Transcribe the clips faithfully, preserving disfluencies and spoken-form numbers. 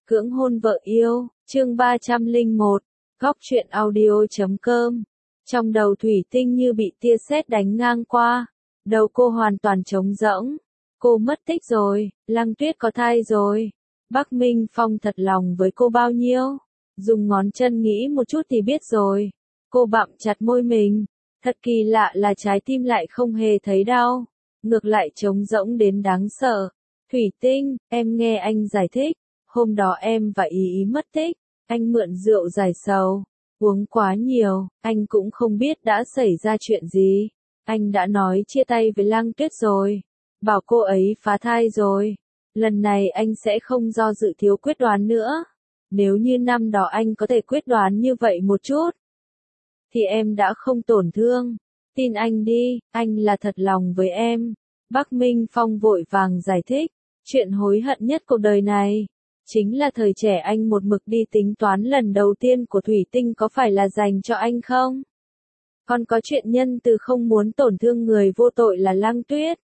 Cưỡng hôn vợ yêu, chương ba trăm lẻ một, góc truyện audio.com. Trong đầu Thủy Tinh như bị tia sét đánh ngang qua, đầu cô hoàn toàn trống rỗng. Cô mất tích rồi, Lăng Tuyết có thai rồi. Bắc Minh Phong thật lòng với cô bao nhiêu? Dùng ngón chân nghĩ một chút thì biết rồi. Cô bặm chặt môi mình. Thật kỳ lạ là trái tim lại không hề thấy đau. Ngược lại trống rỗng đến đáng sợ. Thủy Tinh, em nghe anh giải thích. Hôm đó em và Ý Ý mất tích. Anh mượn rượu giải sầu. Uống quá nhiều, anh cũng không biết đã xảy ra chuyện gì. Anh đã nói chia tay với Lăng Tuyết rồi. Bảo cô ấy phá thai rồi. Lần này anh sẽ không do dự thiếu quyết đoán nữa. Nếu như năm đó anh có thể quyết đoán như vậy một chút, thì em đã không tổn thương. Tin anh đi, anh là thật lòng với em. Bắc Minh Phong vội vàng giải thích. Chuyện hối hận nhất cuộc đời này chính là thời trẻ anh một mực đi tính toán lần đầu tiên của Thủy Tinh có phải là dành cho anh không? Còn có chuyện nhân từ không muốn tổn thương người vô tội là Lăng Tuyết,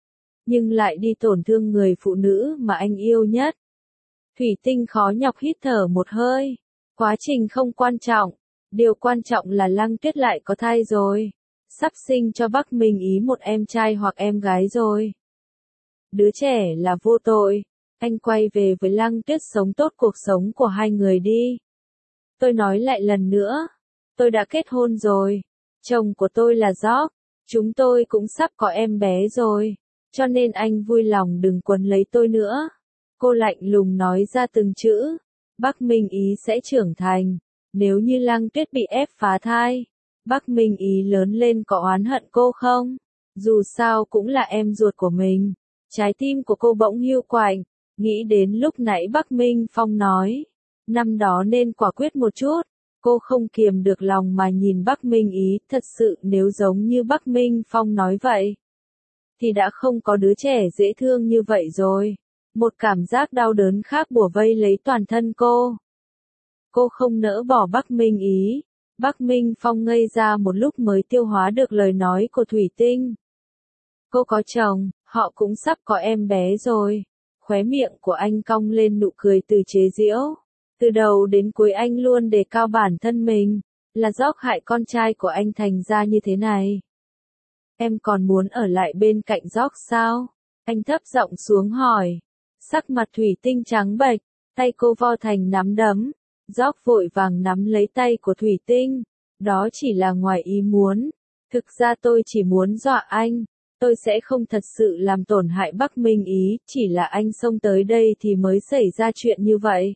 nhưng lại đi tổn thương người phụ nữ mà anh yêu nhất. Thủy Tinh khó nhọc hít thở một hơi. Quá trình không quan trọng, điều quan trọng là Lăng Tuyết lại có thai rồi. Sắp sinh cho Bắc Minh Ý một em trai hoặc em gái rồi. Đứa trẻ là vô tội. Anh quay về với Lăng Tuyết sống tốt cuộc sống của hai người đi. Tôi nói lại lần nữa. Tôi đã kết hôn rồi. Chồng của tôi là George. Chúng tôi cũng sắp có em bé rồi. Cho nên anh vui lòng đừng quấn lấy tôi nữa. Cô lạnh lùng nói ra từng chữ. Bắc Minh Ý sẽ trưởng thành. Nếu như Lăng Tuyết bị ép phá thai, Bắc Minh Ý lớn lên có oán hận cô không? Dù sao cũng là em ruột của mình. Trái tim của cô bỗng hiu quạnh. Nghĩ đến lúc nãy Bắc Minh Phong nói, năm đó nên quả quyết một chút. Cô không kiềm được lòng mà nhìn Bắc Minh Ý. Thật sự nếu giống như Bắc Minh Phong nói vậy, thì đã không có đứa trẻ dễ thương như vậy rồi. Một cảm giác đau đớn khác bủa vây lấy toàn thân cô. Cô không nỡ bỏ Bắc Minh Ý. Bắc Minh Phong ngây ra một lúc mới tiêu hóa được lời nói của Thủy Tinh. Cô có chồng, họ cũng sắp có em bé rồi. Khóe miệng của anh cong lên nụ cười từ chế giễu. Từ đầu đến cuối anh luôn đề cao bản thân mình. Là George hại con trai của anh thành ra như thế này. Em còn muốn ở lại bên cạnh George sao? Anh thấp giọng xuống hỏi. Sắc mặt Thủy Tinh trắng bệch, tay cô vo thành nắm đấm. George vội vàng nắm lấy tay của Thủy Tinh. Đó chỉ là ngoài ý muốn. Thực ra tôi chỉ muốn dọa anh. Tôi sẽ không thật sự làm tổn hại Bắc Minh Ý, chỉ là anh xông tới đây thì mới xảy ra chuyện như vậy.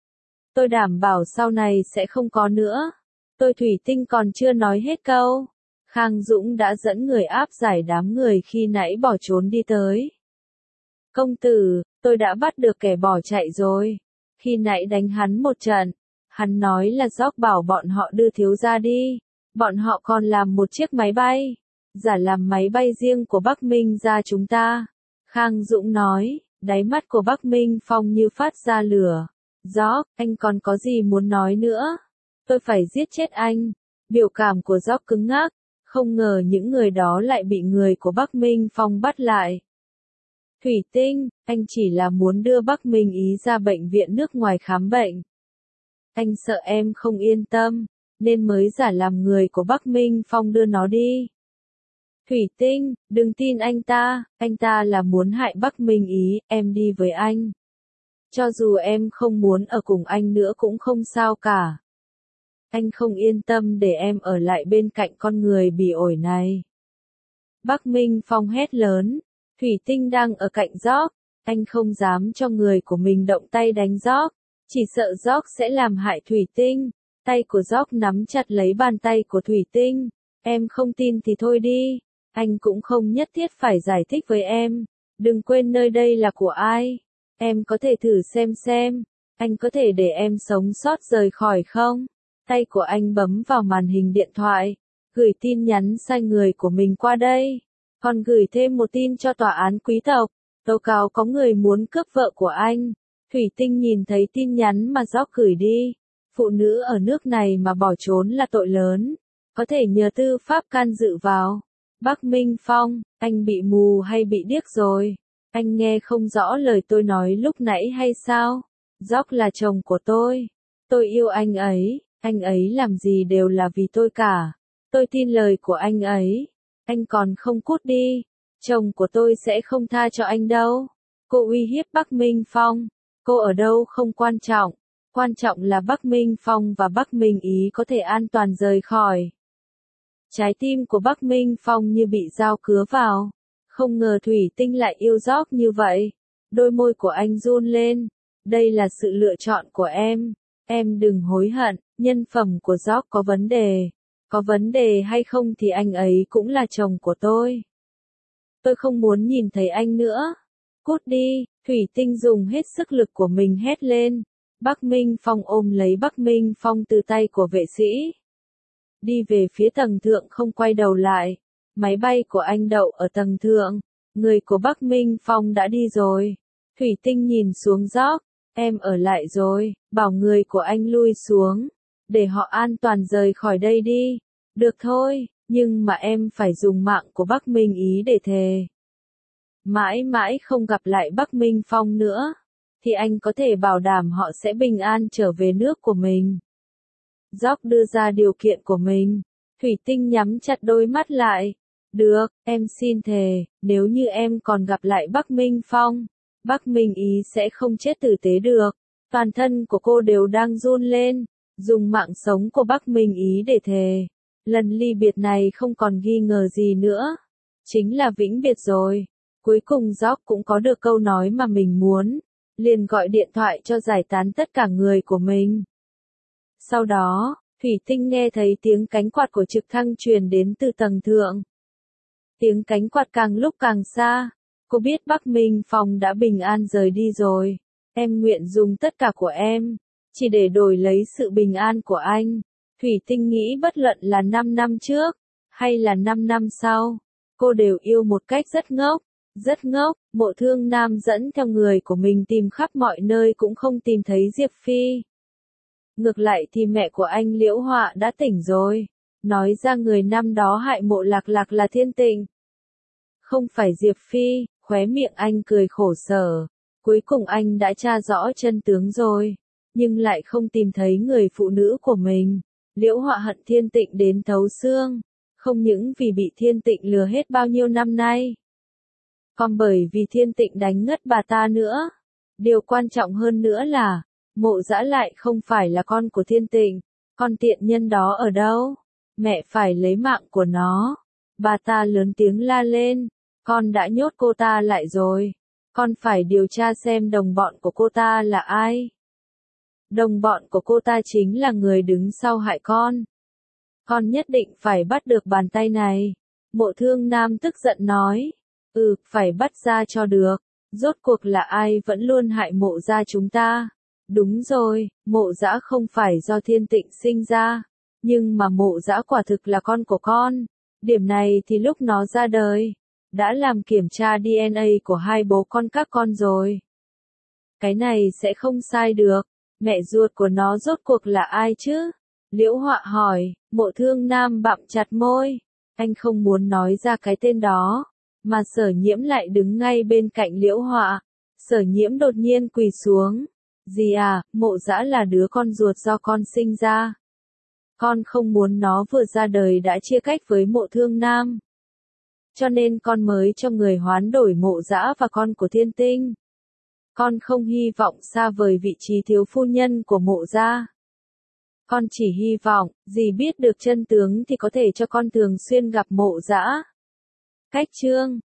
Tôi đảm bảo sau này sẽ không có nữa. Tôi Thủy Tinh còn chưa nói hết câu. Khang Dũng đã dẫn người áp giải đám người khi nãy bỏ trốn đi tới. Công tử, tôi đã bắt được kẻ bỏ chạy rồi. Khi nãy đánh hắn một trận, hắn nói là George bảo bọn họ đưa thiếu gia đi. Bọn họ còn làm một chiếc máy bay. Giả làm máy bay riêng của Bắc Minh ra chúng ta. Khang Dũng nói, đáy mắt của Bắc Minh Phong như phát ra lửa. George, anh còn có gì muốn nói nữa? Tôi phải giết chết anh. Biểu cảm của George cứng ngắc. Không ngờ những người đó lại bị người của Bắc Minh Phong bắt lại. Thủy Tinh, anh chỉ là muốn đưa Bắc Minh Ý ra bệnh viện nước ngoài khám bệnh. Anh sợ em không yên tâm, nên mới giả làm người của Bắc Minh Phong đưa nó đi. Thủy Tinh, đừng tin anh ta, anh ta là muốn hại Bắc Minh Ý, em đi với anh. Cho dù em không muốn ở cùng anh nữa cũng không sao cả. Anh không yên tâm để em ở lại bên cạnh con người bỉ ổi này. Bắc Minh Phong hét lớn. Thủy Tinh đang ở cạnh George. Anh không dám cho người của mình động tay đánh George. Chỉ sợ George sẽ làm hại Thủy Tinh. Tay của George nắm chặt lấy bàn tay của Thủy Tinh. Em không tin thì thôi đi. Anh cũng không nhất thiết phải giải thích với em. Đừng quên nơi đây là của ai. Em có thể thử xem xem. Anh có thể để em sống sót rời khỏi không? Tay của anh bấm vào màn hình điện thoại. Gửi tin nhắn sai người của mình qua đây. Còn gửi thêm một tin cho tòa án quý tộc. Tố cáo có người muốn cướp vợ của anh. Thủy Tinh nhìn thấy tin nhắn mà George gửi đi. Phụ nữ ở nước này mà bỏ trốn là tội lớn. Có thể nhờ tư pháp can dự vào. Bắc Minh Phong, anh bị mù hay bị điếc rồi? Anh nghe không rõ lời tôi nói lúc nãy hay sao? Jock là chồng của tôi. Tôi yêu anh ấy, anh ấy làm gì đều là vì tôi cả. Tôi tin lời của anh ấy. Anh còn không cút đi, chồng của tôi sẽ không tha cho anh đâu. Cô uy hiếp Bắc Minh Phong. Cô ở đâu không quan trọng. Quan trọng là Bắc Minh Phong và Bắc Minh Ý có thể an toàn rời khỏi. Trái tim của Bắc Minh Phong như bị dao cứa vào. Không ngờ Thủy Tinh lại yêu Jock như vậy. Đôi môi của anh run lên. Đây là sự lựa chọn của em. Em đừng hối hận, nhân phẩm của Jock có vấn đề. Có vấn đề hay không thì anh ấy cũng là chồng của tôi. Tôi không muốn nhìn thấy anh nữa. Cút đi, Thủy Tinh dùng hết sức lực của mình hét lên. Bắc Minh Phong ôm lấy Bắc Minh Phong từ tay của vệ sĩ. Đi về phía tầng thượng không quay đầu lại. Máy bay của anh đậu ở tầng thượng. Người của Bắc Minh Phong đã đi rồi. Thủy Tinh nhìn xuống Jock. Em ở lại rồi, bảo người của anh lui xuống. Để họ an toàn rời khỏi đây đi. Được thôi, nhưng mà em phải dùng mạng của Bắc Minh Ý để thề. Mãi mãi không gặp lại Bắc Minh Phong nữa. Thì anh có thể bảo đảm họ sẽ bình an trở về nước của mình. Jock đưa ra điều kiện của mình. Thủy Tinh nhắm chặt đôi mắt lại. Được, em xin thề, nếu như em còn gặp lại Bắc Minh Phong, Bắc Minh Ý sẽ không chết tử tế được. Toàn thân của cô đều đang run lên. Dùng mạng sống của Bắc Minh Ý để thề. Lần ly biệt này không còn nghi ngờ gì nữa. Chính là vĩnh biệt rồi. Cuối cùng Jock cũng có được câu nói mà mình muốn. Liền gọi điện thoại cho giải tán tất cả người của mình. Sau đó, Thủy Tinh nghe thấy tiếng cánh quạt của trực thăng truyền đến từ tầng thượng. Tiếng cánh quạt càng lúc càng xa. Cô biết Bắc Minh Phong đã bình an rời đi rồi. Em nguyện dùng tất cả của em, chỉ để đổi lấy sự bình an của anh. Thủy Tinh nghĩ bất luận là năm năm trước, hay là năm năm sau, cô đều yêu một cách rất ngốc, rất ngốc. Mộ Thương Nam dẫn theo người của mình tìm khắp mọi nơi cũng không tìm thấy Diệp Phi. Ngược lại thì mẹ của anh Liễu Họa đã tỉnh rồi, nói ra người năm đó hại Mộ Lạc Lạc là Thiên Tịnh. Không phải Diệp Phi, khóe miệng anh cười khổ sở. Cuối cùng anh đã tra rõ chân tướng rồi, nhưng lại không tìm thấy người phụ nữ của mình. Liễu Họa hận Thiên Tịnh đến thấu xương, không những vì bị Thiên Tịnh lừa hết bao nhiêu năm nay, còn bởi vì Thiên Tịnh đánh ngất bà ta nữa. Điều quan trọng hơn nữa là, Mộ Dã lại không phải là con của Thiên Tịnh. Con tiện nhân đó ở đâu? Mẹ phải lấy mạng của nó. Bà ta lớn tiếng la lên. Con đã nhốt cô ta lại rồi. Con phải điều tra xem đồng bọn của cô ta là ai. Đồng bọn của cô ta chính là người đứng sau hại con. Con nhất định phải bắt được bàn tay này. Mộ Thương Nam tức giận nói. Ừ, phải bắt ra cho được. Rốt cuộc là ai vẫn luôn hại Mộ gia chúng ta? Đúng rồi, Mộ Dã không phải do Thiên Tịnh sinh ra. Nhưng mà Mộ Dã quả thực là con của con. Điểm này thì lúc nó ra đời, đã làm kiểm tra đê en a của hai bố con các con rồi. Cái này sẽ không sai được. Mẹ ruột của nó rốt cuộc là ai chứ? Liễu Họa hỏi. Mộ Thương Nam bặm chặt môi. Anh không muốn nói ra cái tên đó. Mà Sở Nhiễm lại đứng ngay bên cạnh Liễu Họa. Sở Nhiễm đột nhiên quỳ xuống. Dì à, Mộ Dã là đứa con ruột do con sinh ra. Con không muốn nó vừa ra đời đã chia cách với Mộ Thương Nam. Cho nên con mới cho người hoán đổi Mộ Dã và con của Thiên Tinh. Con không hy vọng xa vời vị trí thiếu phu nhân của Mộ gia. Con chỉ hy vọng, dì biết được chân tướng thì có thể cho con thường xuyên gặp Mộ Dã. Cách chương